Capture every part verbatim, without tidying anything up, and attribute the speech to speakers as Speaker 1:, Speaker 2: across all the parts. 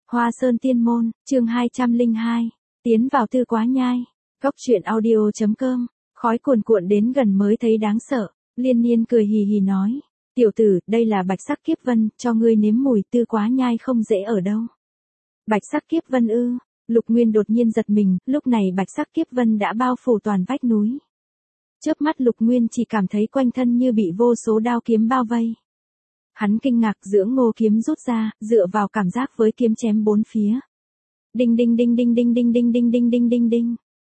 Speaker 1: Hoa Sơn Tiên Môn, chương hai trăm lẻ hai, tiến vào Tư Quá Nhai. Góc truyện audio chấm com, khói cuồn cuộn đến gần mới thấy đáng sợ. Liên Niên cười hì hì nói, tiểu tử, đây là Bạch Sắc Kiếp Vân, cho ngươi nếm mùi. Tư Quá Nhai không dễ ở đâu. Bạch Sắc Kiếp Vân ư? Lục Nguyên đột nhiên giật mình, lúc này Bạch Sắc Kiếp Vân đã bao phủ toàn vách núi. Chớp mắt Lục Nguyên chỉ cảm thấy quanh thân như bị vô số đao kiếm bao vây. Hắn kinh ngạc dưỡng ngô kiếm rút ra, dựa vào cảm giác với kiếm chém bốn phía. Đinh đinh đinh đinh đinh đinh đinh đinh đinh đinh đinh đinh.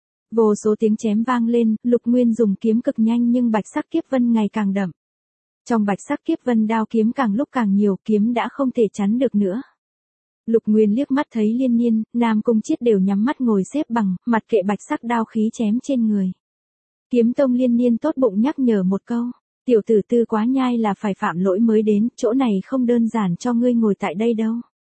Speaker 1: Vô số tiếng chém vang lên, Lục Nguyên dùng kiếm cực nhanh nhưng Bạch Sắc Kiếp Vân ngày càng đậm. Trong Bạch Sắc Kiếp Vân đao kiếm càng lúc càng nhiều, kiếm đã không thể chắn được nữa. Lục Nguyên liếc mắt thấy Liên Niên, Nam Cung Chiết đều nhắm mắt ngồi xếp bằng, mặt kệ bạch sắc đao khí chém trên người. Kiếm tông Liên Niên tốt bụng nhắc nhở một câu. Tiểu tử Tư Quá Nhai là phải phạm lỗi mới đến, chỗ này không đơn giản cho ngươi ngồi tại đây đâu.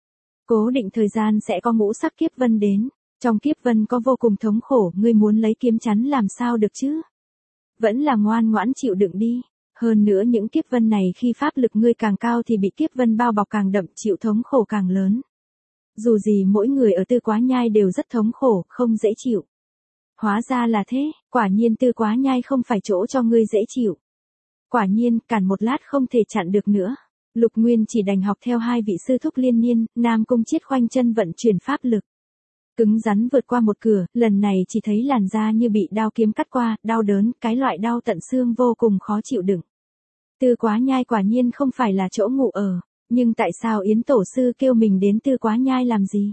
Speaker 1: Cố định thời gian sẽ có ngũ sắc kiếp vân đến, trong kiếp vân có vô cùng thống khổ, ngươi muốn lấy kiếm chắn làm sao được chứ? Vẫn là ngoan ngoãn chịu đựng đi, hơn nữa những kiếp vân này khi pháp lực ngươi càng cao thì bị kiếp vân bao bọc càng đậm, chịu thống khổ càng lớn. Dù gì mỗi người ở Tư Quá Nhai đều rất thống khổ, không dễ chịu. Hóa ra là thế, quả nhiên Tư Quá Nhai không phải chỗ cho ngươi dễ chịu. Quả nhiên, cản một lát không thể chặn được nữa. Lục Nguyên chỉ đành học theo hai vị sư thúc Liên Niên, Nam Cung Chiết khoanh chân vận chuyển pháp lực. Cứng rắn vượt qua một cửa, lần này chỉ thấy làn da như bị đao kiếm cắt qua, đau đớn, cái loại đau tận xương vô cùng khó chịu đựng. Tư Quá Nhai quả nhiên không phải là chỗ ngủ ở, nhưng tại sao Yến Tổ sư kêu mình đến Tư Quá Nhai làm gì?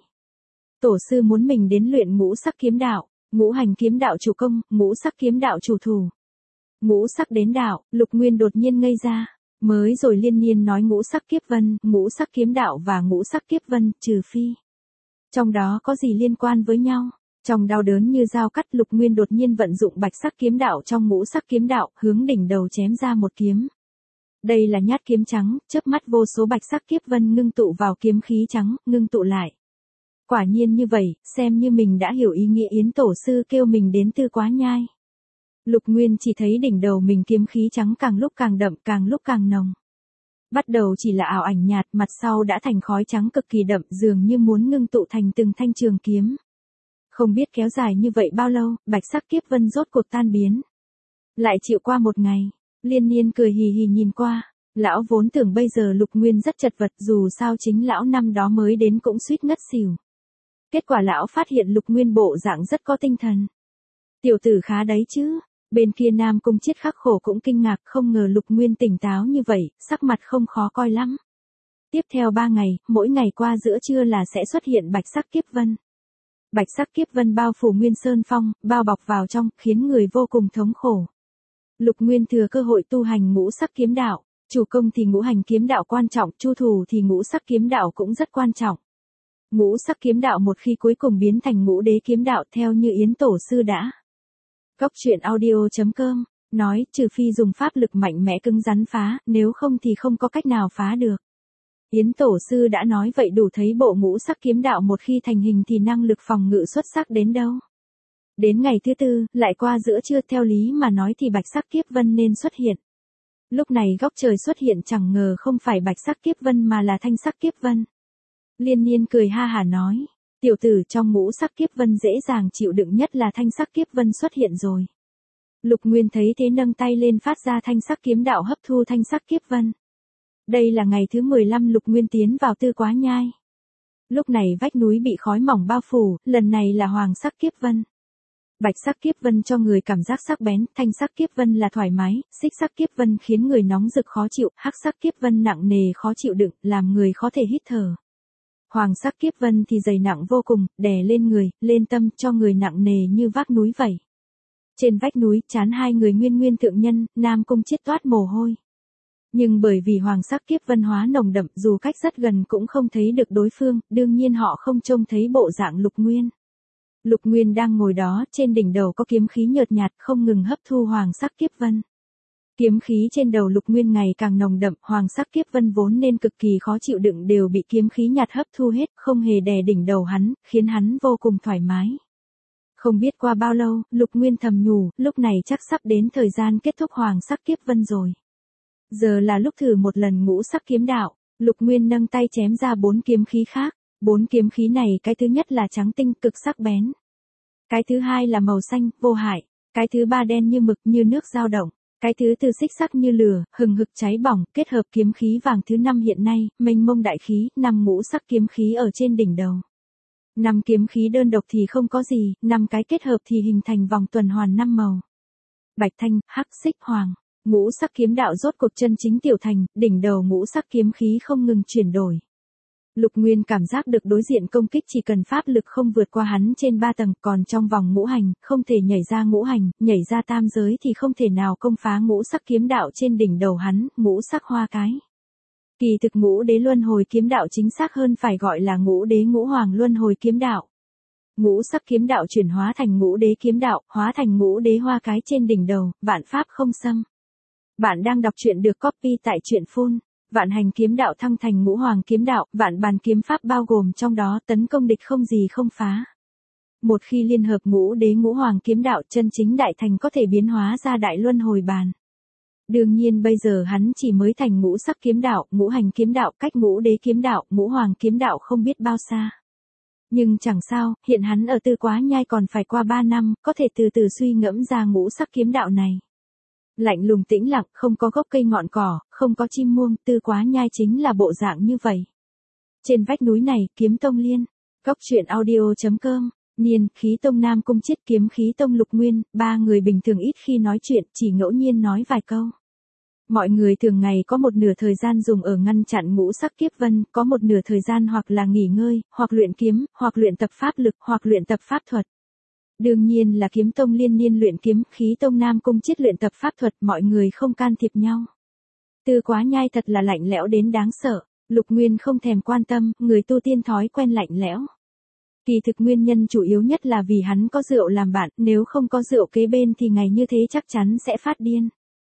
Speaker 1: Tổ sư muốn mình đến luyện ngũ sắc kiếm đạo, ngũ hành kiếm đạo chủ công, ngũ sắc kiếm đạo chủ thủ. Ngũ sắc đến đạo, Lục Nguyên đột nhiên ngây ra, mới rồi Liên Niên nói ngũ sắc kiếp vân, ngũ sắc kiếm đạo và ngũ sắc kiếp vân, trừ phi. Trong đó có gì liên quan với nhau? Trong đau đớn như dao cắt, Lục Nguyên đột nhiên vận dụng bạch sắc kiếm đạo trong ngũ sắc kiếm đạo, hướng đỉnh đầu chém ra một kiếm. Đây là nhát kiếm trắng, chớp mắt vô số bạch sắc kiếp vân ngưng tụ vào kiếm khí trắng, ngưng tụ lại. Quả nhiên như vậy, xem như mình đã hiểu ý nghĩa Yến Tổ sư kêu mình đến Tư Quá Nhai. Lục Nguyên chỉ thấy đỉnh đầu mình kiếm khí trắng càng lúc càng đậm, càng lúc càng nồng. Bắt đầu chỉ là ảo ảnh nhạt, mặt sau đã thành khói trắng cực kỳ đậm, dường như muốn ngưng tụ thành từng thanh trường kiếm. Không biết kéo dài như vậy bao lâu, bạch sắc kiếp vân rốt cuộc tan biến. Lại chịu qua một ngày, Liên Niên cười hì hì nhìn qua, lão vốn tưởng bây giờ Lục Nguyên rất chật vật, dù sao chính lão năm đó mới đến cũng suýt ngất xỉu. Kết quả lão phát hiện Lục Nguyên bộ dạng rất có tinh thần. Tiểu tử khá đấy chứ. Bên kia Nam Cung Chiết khắc khổ cũng kinh ngạc, không ngờ Lục Nguyên tỉnh táo như vậy, sắc mặt không khó coi lắm. Tiếp theo ba ngày, mỗi ngày qua giữa trưa là sẽ xuất hiện bạch sắc kiếp vân. Bạch sắc kiếp vân bao phủ Nguyên Sơn Phong, bao bọc vào trong, khiến người vô cùng thống khổ. Lục Nguyên thừa cơ hội tu hành ngũ sắc kiếm đạo, chủ công thì ngũ hành kiếm đạo quan trọng, chu thủ thì ngũ sắc kiếm đạo cũng rất quan trọng. Ngũ sắc kiếm đạo một khi cuối cùng biến thành ngũ đế kiếm đạo theo như Yến Tổ sư đã. Góc truyện audio chấm com, nói, trừ phi dùng pháp lực mạnh mẽ cứng rắn phá, nếu không thì không có cách nào phá được. Yến Tổ sư đã nói vậy đủ thấy bộ ngũ sắc kiếm đạo một khi thành hình thì năng lực phòng ngự xuất sắc đến đâu. Đến ngày thứ tư, lại qua giữa trưa, theo lý mà nói thì bạch sắc kiếp vân nên xuất hiện. Lúc này góc trời xuất hiện, chẳng ngờ không phải bạch sắc kiếp vân mà là thanh sắc kiếp vân. Liên Niên cười ha hả nói. Tiểu tử, trong ngũ sắc kiếp vân dễ dàng chịu đựng nhất là thanh sắc kiếp vân xuất hiện rồi. Lục Nguyên thấy thế nâng tay lên phát ra thanh sắc kiếm đạo hấp thu thanh sắc kiếp vân. Đây là ngày thứ mười lăm Lục Nguyên tiến vào Tư Quá Nhai. Lúc này vách núi bị khói mỏng bao phủ, lần này là hoàng sắc kiếp vân. Bạch sắc kiếp vân cho người cảm giác sắc bén, thanh sắc kiếp vân là thoải mái, xích sắc kiếp vân khiến người nóng rực khó chịu, hắc sắc kiếp vân nặng nề khó chịu đựng, làm người khó thể hít thở. Hoàng sắc kiếp vân thì dày nặng vô cùng, đè lên người, lên tâm, cho người nặng nề như vác núi vậy. Trên vách núi, trán hai người Nguyên Nguyên thượng nhân, Nam Cung Chiết toát mồ hôi. Nhưng bởi vì hoàng sắc kiếp vân hóa nồng đậm, dù cách rất gần cũng không thấy được đối phương, đương nhiên họ không trông thấy bộ dạng Lục Nguyên. Lục Nguyên đang ngồi đó, trên đỉnh đầu có kiếm khí nhợt nhạt, không ngừng hấp thu hoàng sắc kiếp vân. Kiếm khí trên đầu Lục Nguyên ngày càng nồng đậm, hoàng sắc kiếp vân vốn nên cực kỳ khó chịu đựng đều bị kiếm khí nhạt hấp thu hết, không hề đè đỉnh đầu hắn, khiến hắn vô cùng thoải mái. Không biết qua bao lâu, Lục Nguyên thầm nhủ, lúc này chắc sắp đến thời gian kết thúc hoàng sắc kiếp vân rồi. Giờ là lúc thử một lần ngũ sắc kiếm đạo, Lục Nguyên nâng tay chém ra bốn kiếm khí khác. Bốn kiếm khí này cái thứ nhất là trắng tinh cực sắc bén. Cái thứ hai là màu xanh, vô hại. Cái thứ ba đen như mực như nước dao động. Cái thứ tư xích sắc như lửa, hừng hực cháy bỏng, kết hợp kiếm khí vàng thứ năm hiện nay, mênh mông đại khí, năm ngũ sắc kiếm khí ở trên đỉnh đầu. Năm kiếm khí đơn độc thì không có gì, năm cái kết hợp thì hình thành vòng tuần hoàn năm màu. Bạch thanh, hắc xích hoàng, ngũ sắc kiếm đạo rốt cuộc chân chính tiểu thành, đỉnh đầu ngũ sắc kiếm khí không ngừng chuyển đổi. Lục Nguyên cảm giác được đối diện công kích chỉ cần pháp lực không vượt qua hắn trên ba tầng, còn trong vòng ngũ hành, không thể nhảy ra ngũ hành, nhảy ra tam giới thì không thể nào công phá ngũ sắc kiếm đạo trên đỉnh đầu hắn, ngũ sắc hoa cái. Kỳ thực ngũ đế luân hồi kiếm đạo chính xác hơn phải gọi là ngũ đế ngũ hoàng luân hồi kiếm đạo. Ngũ sắc kiếm đạo chuyển hóa thành ngũ đế kiếm đạo, hóa thành ngũ đế hoa cái trên đỉnh đầu, vạn pháp không xâm. Bạn đang đọc truyện được copy tại truyện phun. Vạn hành kiếm đạo thăng thành ngũ hoàng kiếm đạo, vạn bàn kiếm pháp bao gồm trong đó tấn công địch không gì không phá. Một khi liên hợp ngũ đế ngũ hoàng kiếm đạo chân chính đại thành có thể biến hóa ra đại luân hồi bàn. Đương nhiên bây giờ hắn chỉ mới thành ngũ sắc kiếm đạo, ngũ hành kiếm đạo, cách ngũ đế kiếm đạo, ngũ hoàng kiếm đạo không biết bao xa. Nhưng chẳng sao, hiện hắn ở Tư Quá Nhai còn phải qua ba năm, có thể từ từ suy ngẫm ra ngũ sắc kiếm đạo này. Lạnh lùng tĩnh lặng, không có gốc cây ngọn cỏ, không có chim muông, Tư Quá Nhai chính là bộ dạng như vậy. Trên vách núi này, kiếm tông liên, góc truyện audio chấm com, Niên, khí tông Nam Cung Chiết, kiếm khí tông Lục Nguyên, ba người bình thường ít khi nói chuyện, chỉ ngẫu nhiên nói vài câu. Mọi người thường ngày có một nửa thời gian dùng ở ngăn chặn ngũ sắc kiếp vân, có một nửa thời gian hoặc là nghỉ ngơi, hoặc luyện kiếm, hoặc luyện tập pháp lực, hoặc luyện tập pháp thuật. Đương nhiên là kiếm tông Liên Niên luyện kiếm, khí tông Nam Cung Chiết luyện tập pháp thuật, mọi người không can thiệp nhau. Tư Quá Nhai thật là lạnh lẽo đến đáng sợ, Lục Nguyên không thèm quan tâm, người tu tiên thói quen lạnh lẽo. Kỳ thực nguyên nhân chủ yếu nhất là vì hắn có rượu làm bạn, nếu không có rượu kế bên thì ngày như thế chắc chắn sẽ phát điên.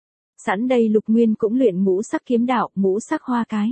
Speaker 1: Sẵn đây Lục Nguyên cũng luyện ngũ sắc kiếm đạo, ngũ sắc hoa cái.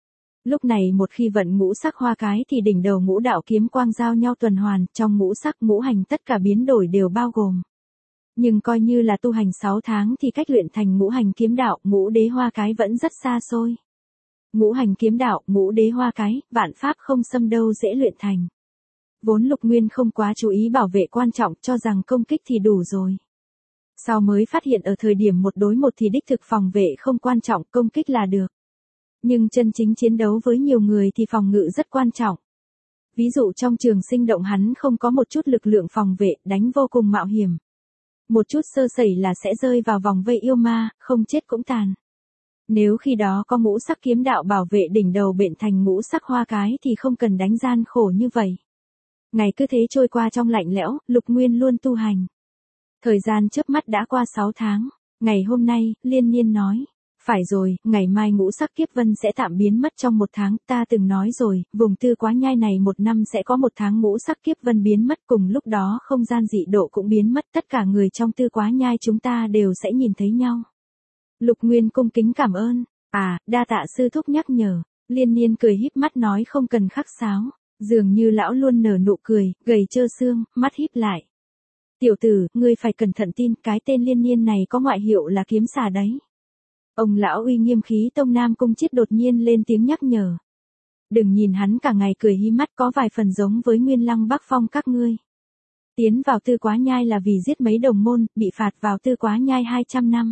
Speaker 1: Lúc này một khi vận ngũ sắc hoa cái thì đỉnh đầu ngũ đạo kiếm quang giao nhau tuần hoàn, trong ngũ sắc ngũ hành tất cả biến đổi đều bao gồm. Nhưng coi như là tu hành sáu tháng thì cách luyện thành ngũ hành kiếm đạo, ngũ đế hoa cái vẫn rất xa xôi. Ngũ hành kiếm đạo, ngũ đế hoa cái, vạn pháp không xâm đâu dễ luyện thành. Vốn Lục Nguyên không quá chú ý bảo vệ quan trọng, cho rằng công kích thì đủ rồi. Sau mới phát hiện ở thời điểm một đối một thì đích thực phòng vệ không quan trọng, công kích là được. Nhưng chân chính chiến đấu với nhiều người thì phòng ngự rất quan trọng. Ví dụ trong trường sinh động hắn không có một chút lực lượng phòng vệ, đánh vô cùng mạo hiểm. Một chút sơ sẩy là sẽ rơi vào vòng vây yêu ma, không chết cũng tàn. Nếu khi đó có ngũ sắc kiếm đạo bảo vệ đỉnh đầu bện thành ngũ sắc hoa cái thì không cần đánh gian khổ như vậy. Ngày cứ thế trôi qua trong lạnh lẽo, Lục Nguyên luôn tu hành. Thời gian chớp mắt đã qua sáu tháng, ngày hôm nay, Liên Niên nói. Phải rồi, ngày mai ngũ sắc kiếp vân sẽ tạm biến mất trong một tháng, ta từng nói rồi, vùng Tư Quá Nhai này một năm sẽ có một tháng ngũ sắc kiếp vân biến mất, cùng lúc đó không gian dị độ cũng biến mất, tất cả người trong Tư Quá Nhai chúng ta đều sẽ nhìn thấy nhau. Lục Nguyên cung kính cảm ơn, à, đa tạ sư thúc nhắc nhở, Liên Niên cười híp mắt nói không cần khắc sáo, dường như lão luôn nở nụ cười, gầy trơ xương, mắt híp lại. Tiểu tử, ngươi phải cẩn thận tin, cái tên Liên Niên này có ngoại hiệu là kiếm xà đấy. Ông lão uy nghiêm khí tông Nam Cung Chiết đột nhiên lên tiếng nhắc nhở. Đừng nhìn hắn cả ngày cười hí mắt có vài phần giống với Nguyên Lăng Bắc Phong các ngươi. Tiến vào Tư Quá Nhai là vì giết mấy đồng môn, bị phạt vào Tư Quá Nhai hai trăm năm.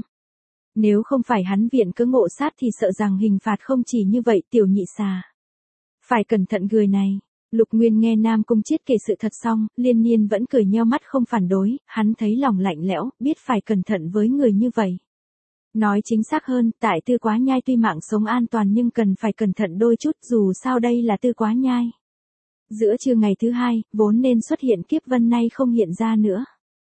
Speaker 1: Nếu không phải hắn viện cớ ngộ sát thì sợ rằng hình phạt không chỉ như vậy tiểu nhị xà. Phải cẩn thận người này. Lục Nguyên nghe Nam Cung Chiết kể sự thật xong, Liên Niên vẫn cười nheo mắt không phản đối, hắn thấy lòng lạnh lẽo, biết phải cẩn thận với người như vậy. Nói chính xác hơn, tại Tư Quá Nhai tuy mạng sống an toàn nhưng cần phải cẩn thận đôi chút, dù sao đây là Tư Quá Nhai. Giữa trưa ngày thứ hai, vốn nên xuất hiện kiếp vân nay không hiện ra nữa.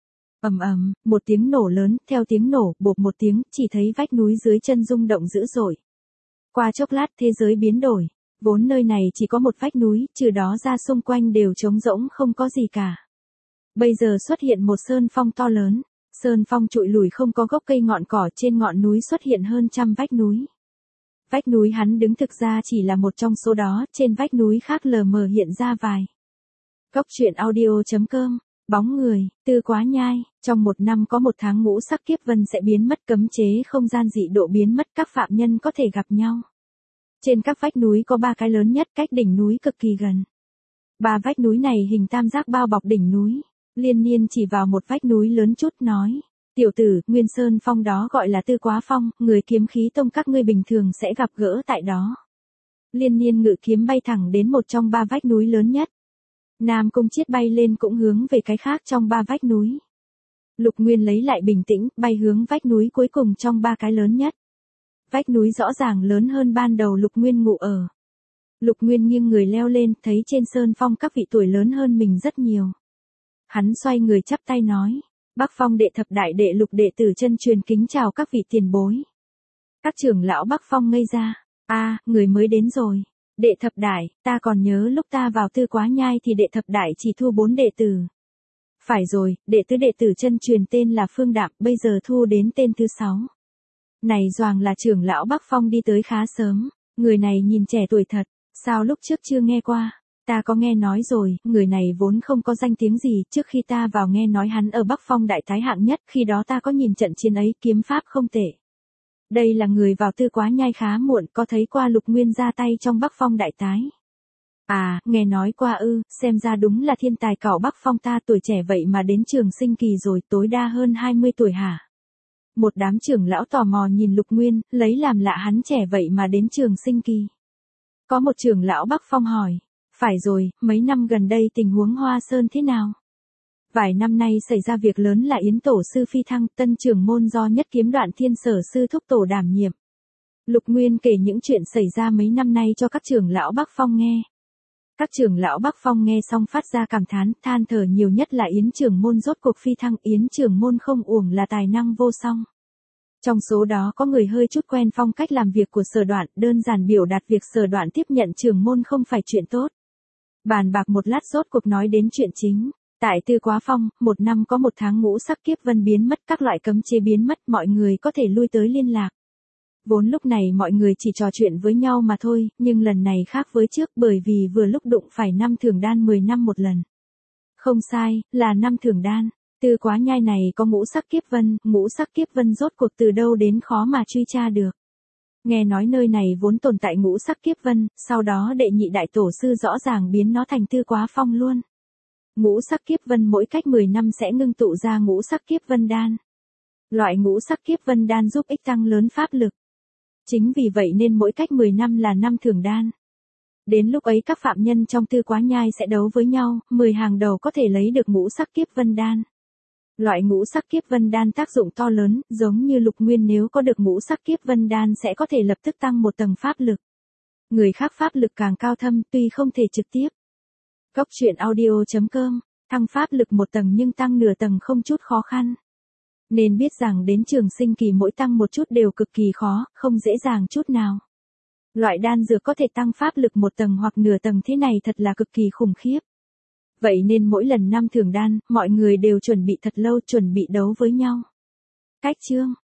Speaker 1: Ầm ầm, một tiếng nổ lớn, theo tiếng nổ, bộp một tiếng, chỉ thấy vách núi dưới chân rung động dữ dội. Qua chốc lát thế giới biến đổi, vốn nơi này chỉ có một vách núi, trừ đó ra xung quanh đều trống rỗng không có gì cả. Bây giờ xuất hiện một sơn phong to lớn. Sơn phong trụi lùi không có gốc cây ngọn cỏ, trên ngọn núi xuất hiện hơn trăm vách núi. Vách núi hắn đứng thực ra chỉ là một trong số đó, trên vách núi khác lờ mờ hiện ra vài. Góc truyện audio chấm com, bóng người, Tư Quá Nhai, trong một năm có một tháng ngũ sắc kiếp vân sẽ biến mất, cấm chế không gian dị độ biến mất, các phạm nhân có thể gặp nhau. Trên các vách núi có ba cái lớn nhất cách đỉnh núi cực kỳ gần. Ba vách núi này hình tam giác bao bọc đỉnh núi. Liên Niên chỉ vào một vách núi lớn chút nói. Tiểu tử, Nguyên Sơn Phong đó gọi là Tư Quá Phong, người kiếm khí tông các ngươi bình thường sẽ gặp gỡ tại đó. Liên Niên ngự kiếm bay thẳng đến một trong ba vách núi lớn nhất. Nam Cung Chiết bay lên cũng hướng về cái khác trong ba vách núi. Lục Nguyên lấy lại bình tĩnh, bay hướng vách núi cuối cùng trong ba cái lớn nhất. Vách núi rõ ràng lớn hơn ban đầu Lục Nguyên ngủ ở. Lục Nguyên nghiêng người leo lên, thấy trên sơn phong các vị tuổi lớn hơn mình rất nhiều. Hắn xoay người chắp tay nói, Bắc Phong đệ thập đại đệ Lục đệ tử chân truyền kính chào các vị tiền bối. Các trưởng lão Bắc Phong ngây ra, a, người mới đến rồi. Đệ thập đại, ta còn nhớ lúc ta vào Tư Quá Nhai thì đệ thập đại chỉ thu bốn đệ tử. Phải rồi, đệ tứ đệ tử chân truyền tên là Phương Đạm, bây giờ thu đến tên thứ sáu. Này Doàng là trưởng lão Bắc Phong đi tới khá sớm, người này nhìn trẻ tuổi thật, sao lúc trước chưa nghe qua? Ta có nghe nói rồi, người này vốn không có danh tiếng gì, trước khi ta vào nghe nói hắn ở Bắc Phong đại thái hạng nhất, khi đó ta có nhìn trận chiến ấy, kiếm pháp không tệ. Đây là người vào Tư Quá Nhai khá muộn, có thấy qua Lục Nguyên ra tay trong Bắc Phong đại tái. À, nghe nói qua ư, xem ra đúng là thiên tài cảo Bắc Phong ta, tuổi trẻ vậy mà đến trường sinh kỳ rồi, tối đa hơn hai mươi tuổi hả? Một đám trưởng lão tò mò nhìn Lục Nguyên, lấy làm lạ hắn trẻ vậy mà đến trường sinh kỳ. Có một trưởng lão Bắc Phong hỏi, phải rồi, mấy năm gần đây tình huống Hoa Sơn thế nào? Vài năm nay xảy ra việc lớn là Yến tổ sư phi thăng, tân trưởng môn do Nhất Kiếm Đoạn Thiên Sở sư thúc tổ đảm nhiệm. Lục Nguyên kể những chuyện xảy ra mấy năm nay cho các trưởng lão Bắc Phong nghe. Các trưởng lão Bắc Phong nghe xong phát ra cảm thán, than thở nhiều nhất là Yến trưởng môn rốt cuộc phi thăng, Yến trưởng môn không uổng là tài năng vô song. Trong số đó có người hơi chút quen phong cách làm việc của Sở Đoạn, đơn giản biểu đạt việc Sở Đoạn tiếp nhận trưởng môn không phải chuyện tốt. Bàn bạc một lát rốt cuộc nói đến chuyện chính. Tại Tư Quá Phong, một năm có một tháng ngũ sắc kiếp vân biến mất, các loại cấm chế biến mất, mọi người có thể lui tới liên lạc. Vốn lúc này mọi người chỉ trò chuyện với nhau mà thôi, nhưng lần này khác với trước bởi vì vừa lúc đụng phải năm thưởng đan mười năm một lần. Không sai, là năm thưởng đan. Tư Quá Nhai này có ngũ sắc kiếp vân, ngũ sắc kiếp vân rốt cuộc từ đâu đến khó mà truy tra được. Nghe nói nơi này vốn tồn tại ngũ sắc kiếp vân, sau đó đệ nhị đại tổ sư rõ ràng biến nó thành Tư Quá Phong luôn. Ngũ sắc kiếp vân mỗi cách mười năm sẽ ngưng tụ ra ngũ sắc kiếp vân đan. Loại ngũ sắc kiếp vân đan giúp ích tăng lớn pháp lực. Chính vì vậy nên mỗi cách mười năm là năm thưởng đan. Đến lúc ấy các phạm nhân trong Tư Quá Nhai sẽ đấu với nhau, mười hàng đầu có thể lấy được ngũ sắc kiếp vân đan. Loại ngũ sắc kiếp vân đan tác dụng to lớn, giống như Lục Nguyên nếu có được ngũ sắc kiếp vân đan sẽ có thể lập tức tăng một tầng pháp lực. Người khác pháp lực càng cao thâm tuy không thể trực tiếp. Góc truyện audio chấm com, thăng pháp lực một tầng nhưng tăng nửa tầng không chút khó khăn. Nên biết rằng đến trường sinh kỳ mỗi tăng một chút đều cực kỳ khó, không dễ dàng chút nào. Loại đan dược có thể tăng pháp lực một tầng hoặc nửa tầng thế này thật là cực kỳ khủng khiếp. Vậy nên mỗi lần năm thưởng đan, mọi người đều chuẩn bị thật lâu, chuẩn bị đấu với nhau. Cách chương